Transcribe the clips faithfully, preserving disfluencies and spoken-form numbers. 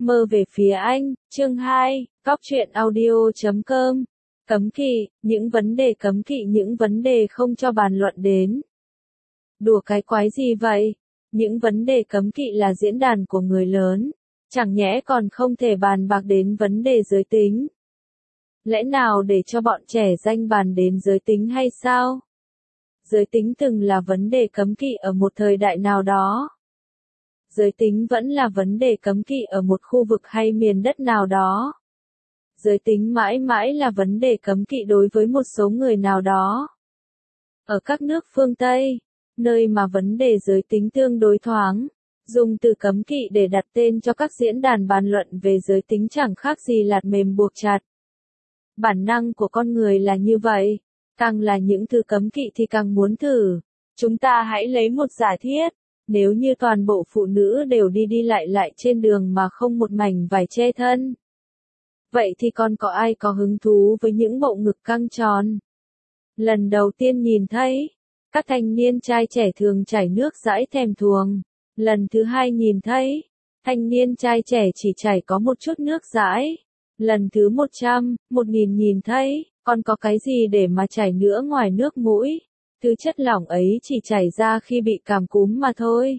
Mơ về phía anh, chương hai, góc truyện audio chấm com. Cấm kỵ, những vấn đề cấm kỵ, những vấn đề không cho bàn luận đến. Đùa cái quái gì vậy? Những vấn đề cấm kỵ là diễn đàn của người lớn, chẳng nhẽ còn không thể bàn bạc đến vấn đề giới tính. Lẽ nào để cho bọn trẻ danh bàn đến giới tính hay sao? Giới tính từng là vấn đề cấm kỵ ở một thời đại nào đó. Giới tính vẫn là vấn đề cấm kỵ ở một khu vực hay miền đất nào đó. Giới tính mãi mãi là vấn đề cấm kỵ đối với một số người nào đó. Ở các nước phương Tây, nơi mà vấn đề giới tính tương đối thoáng, dùng từ cấm kỵ để đặt tên cho các diễn đàn bàn luận về giới tính chẳng khác gì lạt mềm buộc chặt. Bản năng của con người là như vậy, càng là những thứ cấm kỵ thì càng muốn thử. Chúng ta hãy lấy một giả thiết, nếu như toàn bộ phụ nữ đều đi đi lại lại trên đường mà không một mảnh vải che thân. Vậy thì còn có ai có hứng thú với những bộ ngực căng tròn? Lần đầu tiên nhìn thấy, các thanh niên trai trẻ thường chảy nước dãi thèm thuồng. Lần thứ hai nhìn thấy, thanh niên trai trẻ chỉ chảy có một chút nước dãi. Lần thứ một trăm, một nghìn nhìn thấy, còn có cái gì để mà chảy nữa ngoài nước mũi. Thứ chất lỏng ấy chỉ chảy ra khi bị cảm cúm mà thôi.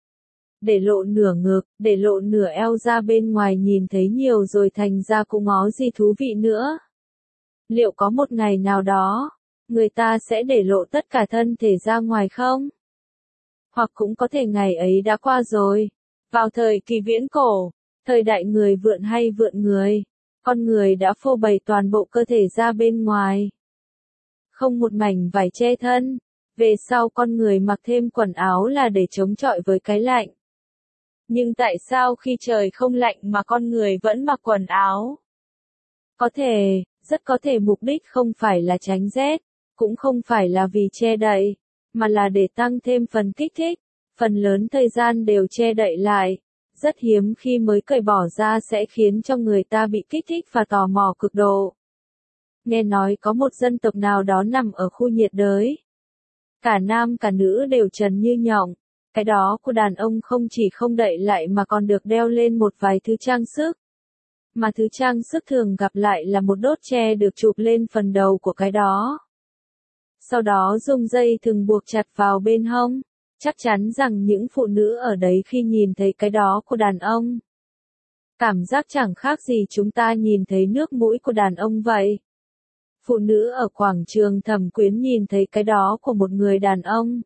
Để lộ nửa ngực, để lộ nửa eo ra bên ngoài nhìn thấy nhiều rồi thành ra cũng ngó gì thú vị nữa. Liệu có một ngày nào đó, người ta sẽ để lộ tất cả thân thể ra ngoài không? Hoặc cũng có thể ngày ấy đã qua rồi. Vào thời kỳ viễn cổ, thời đại người vượn hay vượn người, con người đã phô bày toàn bộ cơ thể ra bên ngoài. Không một mảnh vải che thân. Về sau con người mặc thêm quần áo là để chống chọi với cái lạnh. Nhưng tại sao khi trời không lạnh mà con người vẫn mặc quần áo? Có thể, rất có thể mục đích không phải là tránh rét, cũng không phải là vì che đậy, mà là để tăng thêm phần kích thích. Phần lớn thời gian đều che đậy lại. Rất hiếm khi mới cởi bỏ ra sẽ khiến cho người ta bị kích thích và tò mò cực độ. Nghe nói có một dân tộc nào đó nằm ở khu nhiệt đới. Cả nam cả nữ đều trần như nhộng. Cái đó của đàn ông không chỉ không đậy lại mà còn được đeo lên một vài thứ trang sức. Mà thứ trang sức thường gặp lại là một đốt tre được chụp lên phần đầu của cái đó. Sau đó dùng dây thừng buộc chặt vào bên hông. Chắc chắn rằng những phụ nữ ở đấy khi nhìn thấy cái đó của đàn ông, cảm giác chẳng khác gì chúng ta nhìn thấy nước mũi của đàn ông vậy. Phụ nữ ở quảng trường Thẩm Quyến nhìn thấy cái đó của một người đàn ông.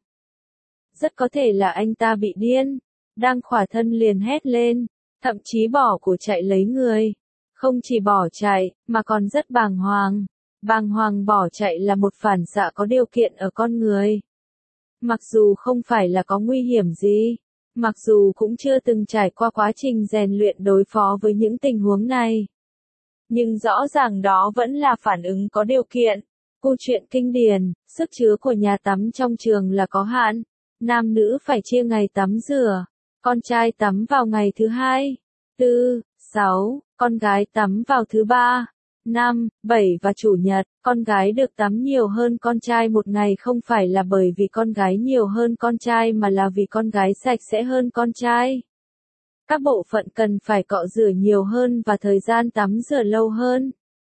Rất có thể là anh ta bị điên, đang khỏa thân liền hét lên, thậm chí bỏ của chạy lấy người. Không chỉ bỏ chạy, mà còn rất bàng hoàng. Bàng hoàng bỏ chạy là một phản xạ có điều kiện ở con người. Mặc dù không phải là có nguy hiểm gì, mặc dù cũng chưa từng trải qua quá trình rèn luyện đối phó với những tình huống này. Nhưng rõ ràng đó vẫn là phản ứng có điều kiện. Câu chuyện kinh điển, sức chứa của nhà tắm trong trường là có hạn. Nam nữ phải chia ngày tắm rửa. Con trai tắm vào ngày thứ hai, tư, sáu, con gái tắm vào thứ ba, năm, bảy và chủ nhật. Con gái được tắm nhiều hơn con trai một ngày không phải là bởi vì con gái nhiều hơn con trai mà là vì con gái sạch sẽ hơn con trai. Các bộ phận cần phải cọ rửa nhiều hơn và thời gian tắm rửa lâu hơn.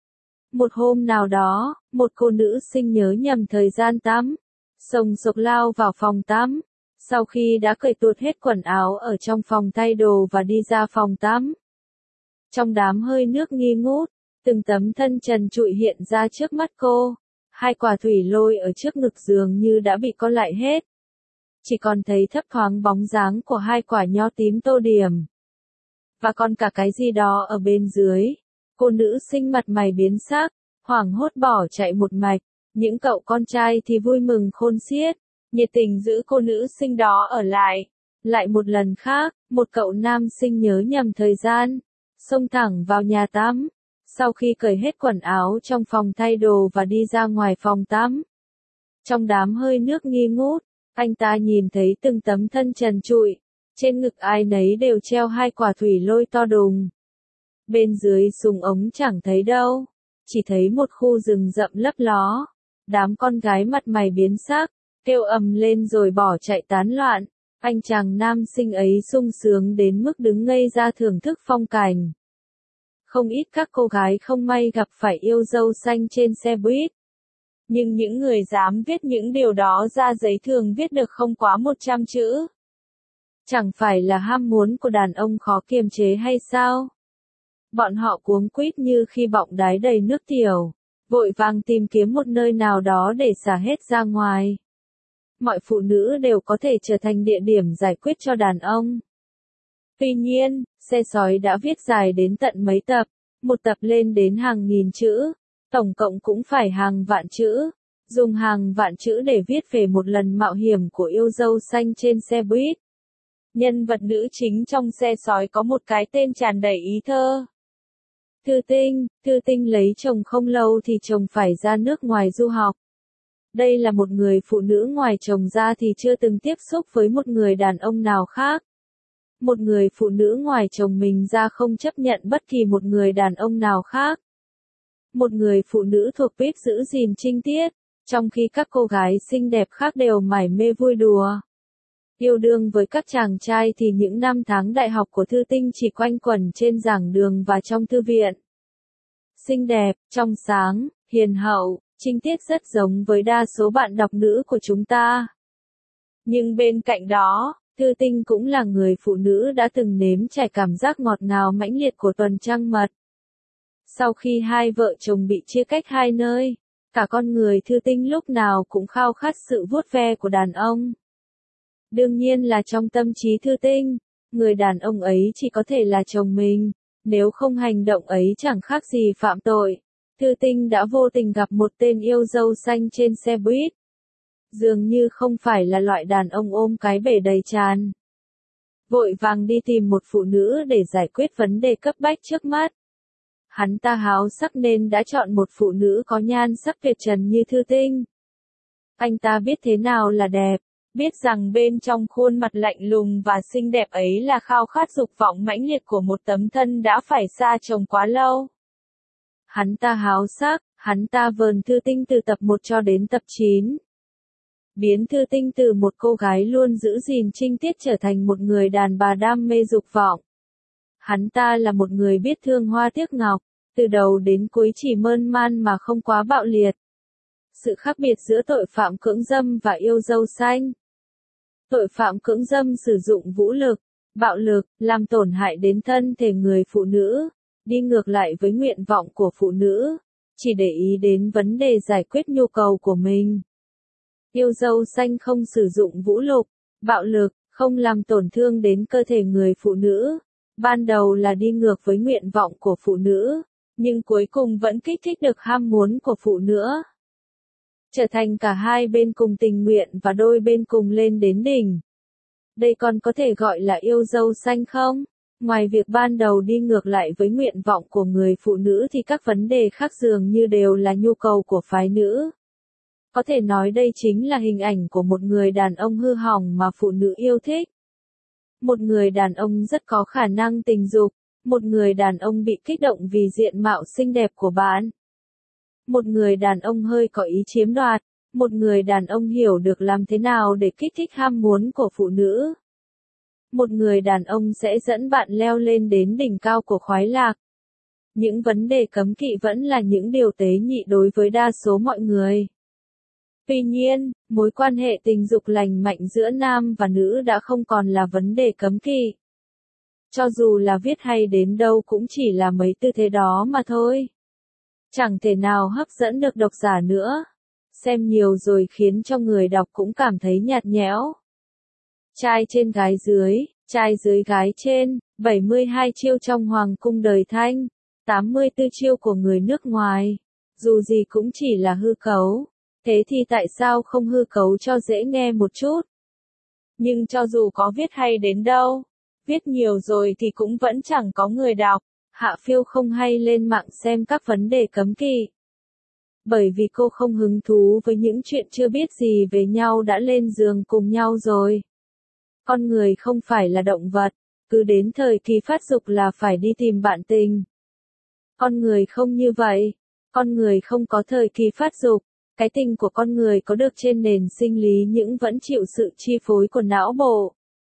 Một hôm nào đó, một cô nữ sinh nhớ nhầm thời gian tắm, sồng sộc lao vào phòng tắm. Sau khi đã cởi tuột hết quần áo ở trong phòng thay đồ và đi ra phòng tắm. Trong đám hơi nước nghi ngút, từng tấm thân trần trụi hiện ra trước mắt cô. Hai quả thủy lôi ở trước ngực dường như đã bị co lại hết. Chỉ còn thấy thấp thoáng bóng dáng của hai quả nho tím tô điểm. Và còn cả cái gì đó ở bên dưới. Cô nữ sinh mặt mày biến sắc, hoảng hốt bỏ chạy một mạch. Những cậu con trai thì vui mừng khôn xiết, nhiệt tình giữ cô nữ sinh đó ở lại. Lại một lần khác, một cậu nam sinh nhớ nhầm thời gian, xông thẳng vào nhà tắm. Sau khi cởi hết quần áo trong phòng thay đồ và đi ra ngoài phòng tắm. Trong đám hơi nước nghi ngút, anh ta nhìn thấy từng tấm thân trần trụi, trên ngực ai nấy đều treo hai quả thủy lôi to đùng. Bên dưới súng ống chẳng thấy đâu, chỉ thấy một khu rừng rậm lấp ló. Đám con gái mặt mày biến sắc, kêu ầm lên rồi bỏ chạy tán loạn. Anh chàng nam sinh ấy sung sướng đến mức đứng ngây ra thưởng thức phong cảnh. Không ít các cô gái không may gặp phải yêu dâu xanh trên xe buýt. Nhưng những người dám viết những điều đó ra giấy thường viết được không quá một trăm chữ. Chẳng phải là ham muốn của đàn ông khó kiềm chế hay sao? Bọn họ cuống quýt như khi bọng đái đầy nước tiểu, vội vàng tìm kiếm một nơi nào đó để xả hết ra ngoài. Mọi phụ nữ đều có thể trở thành địa điểm giải quyết cho đàn ông. Tuy nhiên, xe sói đã viết dài đến tận mấy tập, một tập lên đến hàng nghìn chữ, tổng cộng cũng phải hàng vạn chữ, dùng hàng vạn chữ để viết về một lần mạo hiểm của yêu dâu xanh trên xe buýt. Nhân vật nữ chính trong xe sói có một cái tên tràn đầy ý thơ. Thư Tinh, Thư Tinh lấy chồng không lâu thì chồng phải ra nước ngoài du học. Đây là một người phụ nữ ngoài chồng ra thì chưa từng tiếp xúc với một người đàn ông nào khác. Một người phụ nữ ngoài chồng mình ra không chấp nhận bất kỳ một người đàn ông nào khác. Một người phụ nữ thuộc tuýp giữ gìn trinh tiết, trong khi các cô gái xinh đẹp khác đều mải mê vui đùa. Yêu đương với các chàng trai thì những năm tháng đại học của Thư Tinh chỉ quanh quẩn trên giảng đường và trong thư viện. Xinh đẹp, trong sáng, hiền hậu, trinh tiết rất giống với đa số bạn đọc nữ của chúng ta. Nhưng bên cạnh đó, Thư Tinh cũng là người phụ nữ đã từng nếm trải cảm giác ngọt ngào mãnh liệt của tuần trăng mật. Sau khi hai vợ chồng bị chia cách hai nơi, cả con người Thư Tinh lúc nào cũng khao khát sự vuốt ve của đàn ông. Đương nhiên là trong tâm trí Thư Tinh, người đàn ông ấy chỉ có thể là chồng mình, nếu không hành động ấy chẳng khác gì phạm tội. Thư Tinh đã vô tình gặp một tên yêu dâu xanh trên xe buýt. Dường như không phải là loại đàn ông ôm cái bể đầy tràn. Vội vàng đi tìm một phụ nữ để giải quyết vấn đề cấp bách trước mắt. Hắn ta háo sắc nên đã chọn một phụ nữ có nhan sắc tuyệt trần như Thư Tinh. Anh ta biết thế nào là đẹp, biết rằng bên trong khuôn mặt lạnh lùng và xinh đẹp ấy là khao khát dục vọng mãnh liệt của một tấm thân đã phải xa chồng quá lâu. Hắn ta háo sắc, hắn ta vờn Thư Tinh từ tập một cho đến tập chín. Biến Thư Tinh từ một cô gái luôn giữ gìn trinh tiết trở thành một người đàn bà đam mê dục vọng. Hắn ta là một người biết thương hoa tiếc ngọc, từ đầu đến cuối chỉ mơn man mà không quá bạo liệt. Sự khác biệt giữa tội phạm cưỡng dâm và yêu dâu xanh. Tội phạm cưỡng dâm sử dụng vũ lực, bạo lực, làm tổn hại đến thân thể người phụ nữ, đi ngược lại với nguyện vọng của phụ nữ, chỉ để ý đến vấn đề giải quyết nhu cầu của mình. Yêu dâu xanh không sử dụng vũ lực, bạo lực, không làm tổn thương đến cơ thể người phụ nữ. Ban đầu là đi ngược với nguyện vọng của phụ nữ, nhưng cuối cùng vẫn kích thích được ham muốn của phụ nữ. Trở thành cả hai bên cùng tình nguyện và đôi bên cùng lên đến đỉnh. Đây còn có thể gọi là yêu dâu xanh không? Ngoài việc ban đầu đi ngược lại với nguyện vọng của người phụ nữ thì các vấn đề khác dường như đều là nhu cầu của phái nữ. Có thể nói đây chính là hình ảnh của một người đàn ông hư hỏng mà phụ nữ yêu thích. Một người đàn ông rất có khả năng tình dục, một người đàn ông bị kích động vì diện mạo xinh đẹp của bạn. Một người đàn ông hơi có ý chiếm đoạt, một người đàn ông hiểu được làm thế nào để kích thích ham muốn của phụ nữ. Một người đàn ông sẽ dẫn bạn leo lên đến đỉnh cao của khoái lạc. Những vấn đề cấm kỵ vẫn là những điều tế nhị đối với đa số mọi người. Tuy nhiên, mối quan hệ tình dục lành mạnh giữa nam và nữ đã không còn là vấn đề cấm kỵ. Cho dù là viết hay đến đâu cũng chỉ là mấy tư thế đó mà thôi. Chẳng thể nào hấp dẫn được độc giả nữa. Xem nhiều rồi khiến cho người đọc cũng cảm thấy nhạt nhẽo. Trai trên gái dưới, trai dưới gái trên, bảy mươi hai chiêu trong hoàng cung đời Thanh, tám mươi tư chiêu của người nước ngoài. Dù gì cũng chỉ là hư cấu. Thế thì tại sao không hư cấu cho dễ nghe một chút? Nhưng cho dù có viết hay đến đâu, viết nhiều rồi thì cũng vẫn chẳng có người đọc. Hạ Phiêu không hay lên mạng xem các vấn đề cấm kỵ. Bởi vì cô không hứng thú với những chuyện chưa biết gì về nhau đã lên giường cùng nhau rồi. Con người không phải là động vật, cứ đến thời kỳ phát dục là phải đi tìm bạn tình. Con người không như vậy, con người không có thời kỳ phát dục. Cái tình của con người có được trên nền sinh lý nhưng vẫn chịu sự chi phối của não bộ.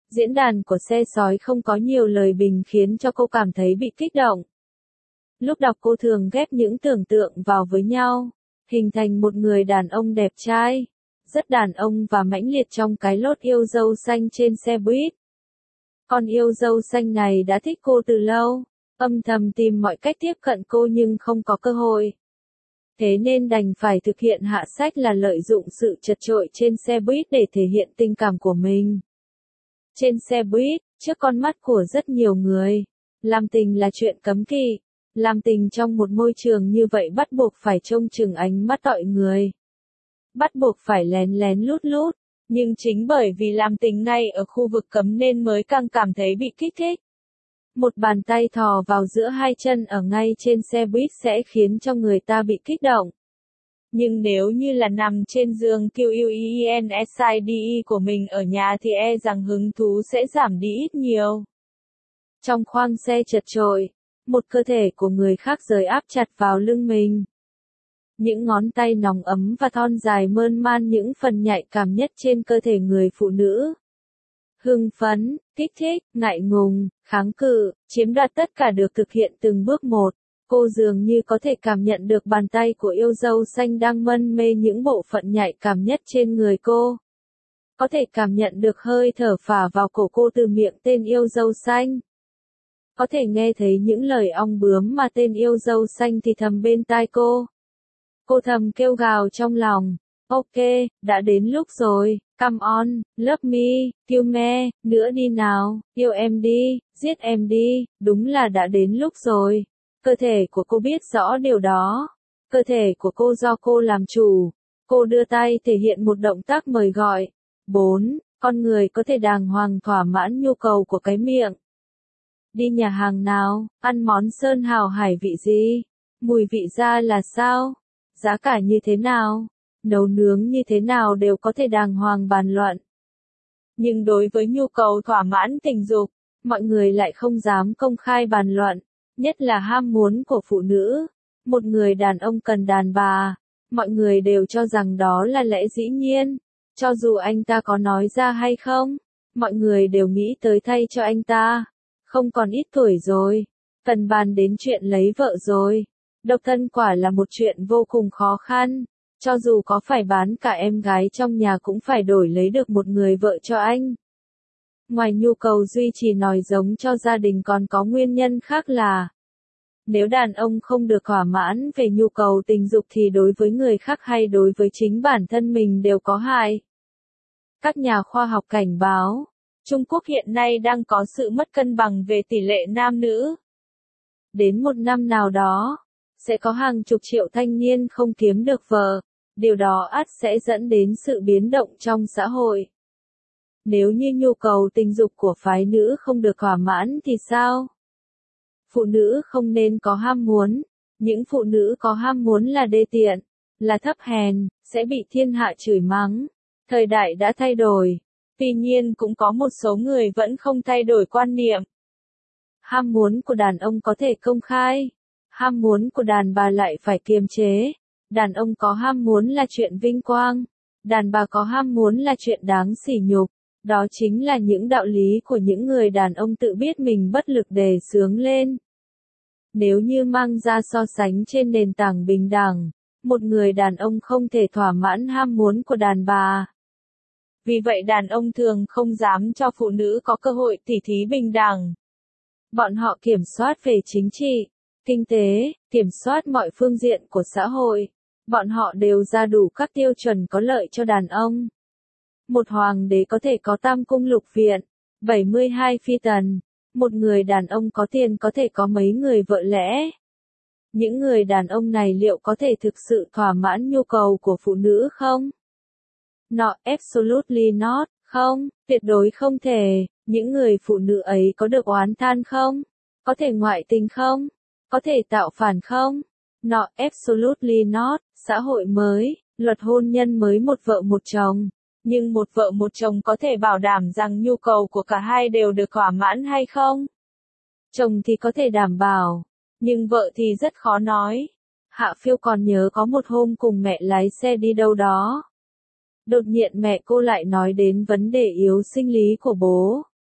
Diễn đàn của xe sói không có nhiều lời bình khiến cho cô cảm thấy bị kích động. Lúc đọc cô thường ghép những tưởng tượng vào với nhau, hình thành một người đàn ông đẹp trai, rất đàn ông và mãnh liệt trong cái lốt yêu dâu xanh trên xe buýt. Con yêu dâu xanh này đã thích cô từ lâu, âm thầm tìm mọi cách tiếp cận cô nhưng không có cơ hội. Thế nên đành phải thực hiện hạ sách là lợi dụng sự chật chội trên xe buýt để thể hiện tình cảm của mình. Trên xe buýt, trước con mắt của rất nhiều người, làm tình là chuyện cấm kỵ. Làm tình trong một môi trường như vậy bắt buộc phải trông chừng ánh mắt mọi người. Bắt buộc phải lén lén lút lút, nhưng chính bởi vì làm tình ngay ở khu vực cấm nên mới càng cảm thấy bị kích thích. Một bàn tay thò vào giữa hai chân ở ngay trên xe buýt sẽ khiến cho người ta bị kích động. Nhưng nếu như là nằm trên giường queenside của mình ở nhà thì e rằng hứng thú sẽ giảm đi ít nhiều. Trong khoang xe chật chội, một cơ thể của người khác rời áp chặt vào lưng mình. Những ngón tay nóng ấm và thon dài mơn man những phần nhạy cảm nhất trên cơ thể người phụ nữ. Hưng phấn, kích thích, ngại ngùng, kháng cự, chiếm đoạt tất cả được thực hiện từng bước một. Cô dường như có thể cảm nhận được bàn tay của yêu dâu xanh đang mân mê những bộ phận nhạy cảm nhất trên người cô. Có thể cảm nhận được hơi thở phả vào cổ cô từ miệng tên yêu dâu xanh. Có thể nghe thấy những lời ong bướm mà tên yêu dâu xanh thì thầm bên tai cô. Cô thầm kêu gào trong lòng. Ok, đã đến lúc rồi, come on, love me, kill me, nữa đi nào, yêu em đi, giết em đi, đúng là đã đến lúc rồi. Cơ thể của cô biết rõ điều đó. Cơ thể của cô do cô làm chủ. Cô đưa tay thể hiện một động tác mời gọi. bốn. Con người có thể đàng hoàng thỏa mãn nhu cầu của cái miệng. Đi nhà hàng nào, ăn món sơn hào hải vị gì? Mùi vị ra là sao? Giá cả như thế nào? Nấu nướng như thế nào đều có thể đàng hoàng bàn luận. Nhưng đối với nhu cầu thỏa mãn tình dục, mọi người lại không dám công khai bàn luận, nhất là ham muốn của phụ nữ. Một người đàn ông cần đàn bà, mọi người đều cho rằng đó là lẽ dĩ nhiên, cho dù anh ta có nói ra hay không, mọi người đều nghĩ tới thay cho anh ta. Không còn ít tuổi rồi, cần bàn đến chuyện lấy vợ rồi. Độc thân quả là một chuyện vô cùng khó khăn, cho dù có phải bán cả em gái trong nhà cũng phải đổi lấy được một người vợ cho anh. Ngoài nhu cầu duy trì nòi giống cho gia đình còn có nguyên nhân khác là, nếu đàn ông không được thỏa mãn về nhu cầu tình dục thì đối với người khác hay đối với chính bản thân mình đều có hại. Các nhà khoa học cảnh báo, Trung Quốc hiện nay đang có sự mất cân bằng về tỷ lệ nam nữ. Đến một năm nào đó, sẽ có hàng chục triệu thanh niên không kiếm được vợ, điều đó ắt sẽ dẫn đến sự biến động trong xã hội. Nếu như nhu cầu tình dục của phái nữ không được thỏa mãn thì sao? Phụ nữ không nên có ham muốn, những phụ nữ có ham muốn là đê tiện, là thấp hèn, sẽ bị thiên hạ chửi mắng. Thời đại đã thay đổi, tuy nhiên cũng có một số người vẫn không thay đổi quan niệm. Ham muốn của đàn ông có thể công khai, ham muốn của đàn bà lại phải kiềm chế. Đàn ông có ham muốn là chuyện vinh quang, đàn bà có ham muốn là chuyện đáng sỉ nhục. Đó chính là những đạo lý của những người đàn ông tự biết mình bất lực đề xướng lên. Nếu như mang ra so sánh trên nền tảng bình đẳng, một người đàn ông không thể thỏa mãn ham muốn của đàn bà. Vì vậy đàn ông thường không dám cho phụ nữ có cơ hội tỉ thí bình đẳng. Bọn họ kiểm soát về chính trị, kinh tế, kiểm soát mọi phương diện của xã hội. Bọn họ đều ra đủ các tiêu chuẩn có lợi cho đàn ông. Một hoàng đế có thể có tam cung lục viện, bảy mươi hai phi tần. Một người đàn ông có tiền có thể có mấy người vợ lẽ. Những người đàn ông này liệu có thể thực sự thỏa mãn nhu cầu của phụ nữ không? No, absolutely not, không, tuyệt đối không thể. Những người phụ nữ ấy có được oán than không? Có thể ngoại tình không? Có thể tạo phản không? No, absolutely not. Xã hội mới, luật hôn nhân mới một vợ một chồng. Nhưng một vợ một chồng có thể bảo đảm rằng nhu cầu của cả hai đều được thỏa mãn hay không? Chồng thì có thể đảm bảo, nhưng vợ thì rất khó nói. Hạ Phiêu còn nhớ có một hôm cùng mẹ lái xe đi đâu đó. Đột nhiên mẹ cô lại nói đến vấn đề yếu sinh lý của bố.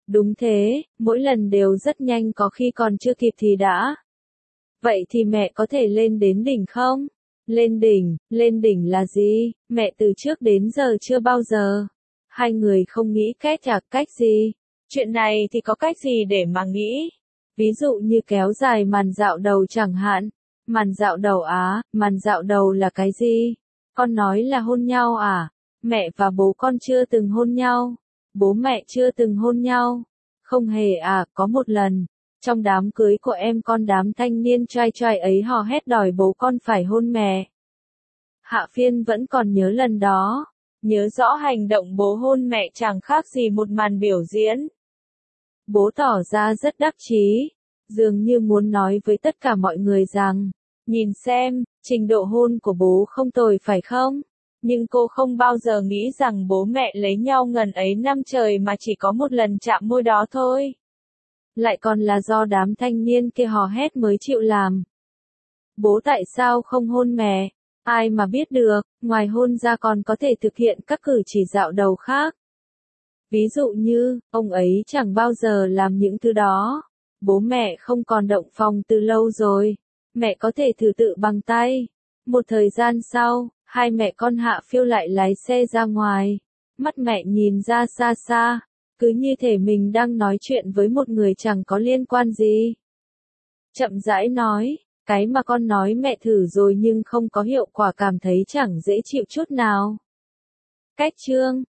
Đúng thế, mỗi lần đều rất nhanh có khi còn chưa kịp thì đã. Vậy thì mẹ có thể lên đến đỉnh không? Lên đỉnh, lên đỉnh là gì? Mẹ từ trước đến giờ chưa bao giờ. Hai người không nghĩ cách à, cách gì? Chuyện này thì có cách gì để mà nghĩ? Ví dụ như kéo dài màn dạo đầu chẳng hạn. Màn dạo đầu á, màn dạo đầu là cái gì? Con nói là hôn nhau à? Mẹ và bố con chưa từng hôn nhau. Bố mẹ chưa từng hôn nhau. Không hề à, có một lần. Trong đám cưới của em con đám thanh niên trai trai ấy hò hét đòi bố con phải hôn mẹ. Hạ Phiên vẫn còn nhớ lần đó. Nhớ rõ hành động bố hôn mẹ chẳng khác gì một màn biểu diễn. Bố tỏ ra rất đắc chí. Dường như muốn nói với tất cả mọi người rằng, nhìn xem, trình độ hôn của bố không tồi phải không? Nhưng cô không bao giờ nghĩ rằng bố mẹ lấy nhau ngần ấy năm trời mà chỉ có một lần chạm môi đó thôi. Lại còn là do đám thanh niên kia hò hét mới chịu làm. Bố tại sao không hôn mẹ? Ai mà biết được, ngoài hôn ra còn có thể thực hiện các cử chỉ dạo đầu khác. Ví dụ như, ông ấy chẳng bao giờ làm những thứ đó. Bố mẹ không còn động phòng từ lâu rồi. Mẹ có thể thử tự bằng tay. Một thời gian sau, hai mẹ con Hạ Phiêu lại lái xe ra ngoài. Mắt mẹ nhìn ra xa xa. Cứ như thể mình đang nói chuyện với một người chẳng có liên quan gì. Chậm rãi nói, cái mà con nói mẹ thử rồi nhưng không có hiệu quả cảm thấy chẳng dễ chịu chút nào. Cách chương